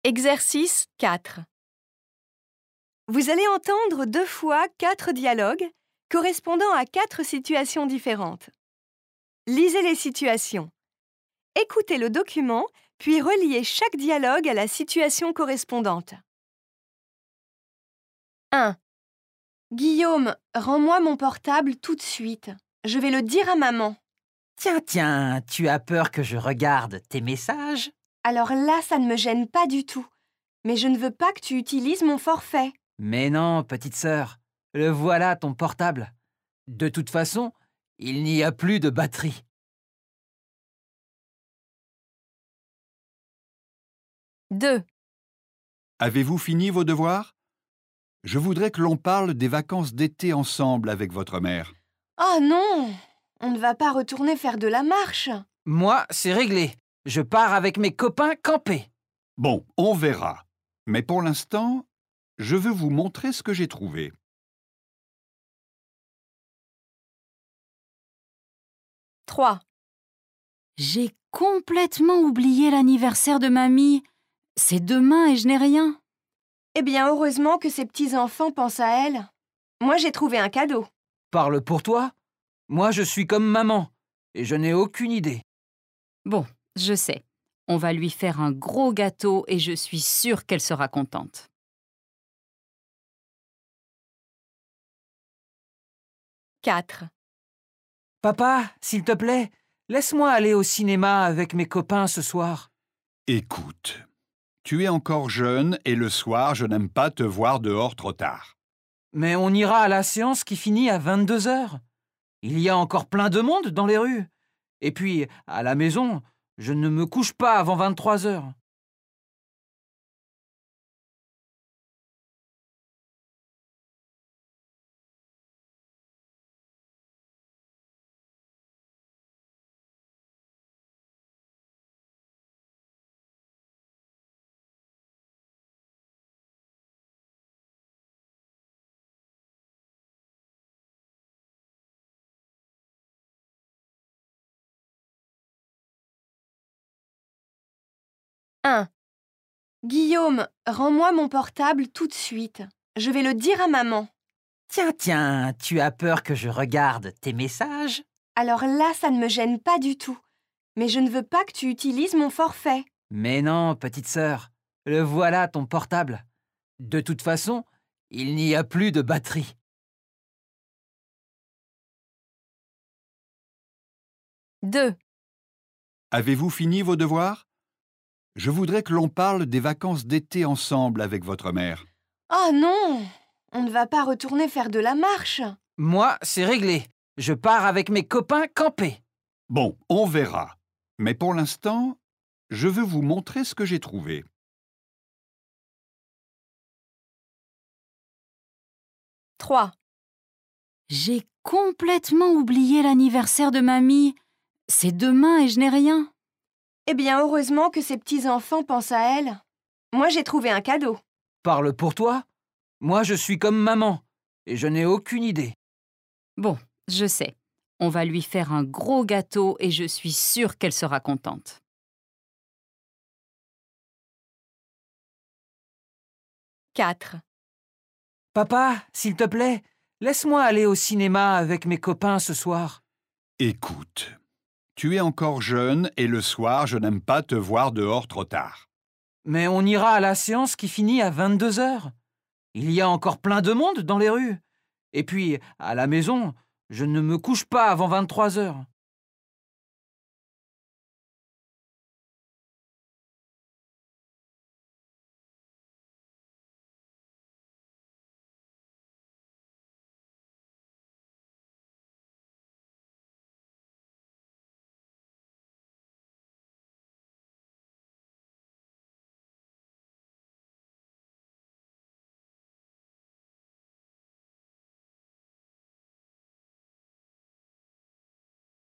Exercice 4. Vous allez entendre 2 fois 4 dialogues correspondant à 4 situations différentes. Lisez les situations. Écoutez le document, puis reliez chaque dialogue à la situation correspondante. 1. Guillaume, rends-moi mon portable tout de suite. Je vais le dire à maman. Tiens, tu as peur que je regarde tes messages? Alors là, ça ne me gêne pas du tout. Mais je ne veux pas que tu utilises mon forfait. Mais non, petite sœur, le voilà ton portable. De toute façon, il n'y a plus de batterie. 2. Avez-vous fini vos devoirs? Je voudrais que l'on parle des vacances d'été ensemble avec votre mère. Oh non! On ne va pas retourner faire de la marche. Moi, c'est réglé. Je pars avec mes copains camper. Bon, on verra. Mais pour l'instant, je veux vous montrer ce que j'ai trouvé. « 3. J'ai complètement oublié l'anniversaire de mamie. C'est demain et je n'ai rien. Eh bien, heureusement que ces petits-enfants pensent à elle. Moi, j'ai trouvé un cadeau. Parle pour toi. Moi, je suis comme maman, et je n'ai aucune idée. Bon, je sais. On va lui faire un gros gâteau et je suis sûre qu'elle sera contente. 4. Papa, s'il te plaît, laisse-moi aller au cinéma avec mes copains ce soir. Écoute, tu es encore jeune et le soir, je n'aime pas te voir dehors trop tard. Mais on ira à la séance qui finit à 22 heures. Il y a encore plein de monde dans les rues. Et puis, à la maison, je ne me couche pas avant 23 heures. « 1. Guillaume, rends-moi mon portable tout de suite. Je vais le dire à maman. Tiens, tu as peur que je regarde tes messages? Alors là, ça ne me gêne pas du tout. Mais je ne veux pas que tu utilises mon forfait. Mais non, petite sœur, le voilà ton portable. De toute façon, il n'y a plus de batterie. 2. Avez-vous fini vos devoirs? Je voudrais que l'on parle des vacances d'été ensemble avec votre mère. Oh non! On ne va pas retourner faire de la marche. Moi, c'est réglé. Je pars avec mes copains camper. Bon, on verra. Mais pour l'instant, je veux vous montrer ce que j'ai trouvé. 3. J'ai complètement oublié l'anniversaire de mamie. C'est demain et je n'ai rien. Eh bien, heureusement que ces petits-enfants pensent à elle. Moi, j'ai trouvé un cadeau. Parle pour toi. Moi, je suis comme maman, et je n'ai aucune idée. Bon, je sais. On va lui faire un gros gâteau et je suis sûre qu'elle sera contente. 4. Papa, s'il te plaît, laisse-moi aller au cinéma avec mes copains ce soir. Écoute, tu es encore jeune et le soir, je n'aime pas te voir dehors trop tard. Mais on ira à la séance qui finit à 22 heures. Il y a encore plein de monde dans les rues. Et puis, à la maison, je ne me couche pas avant 23 heures.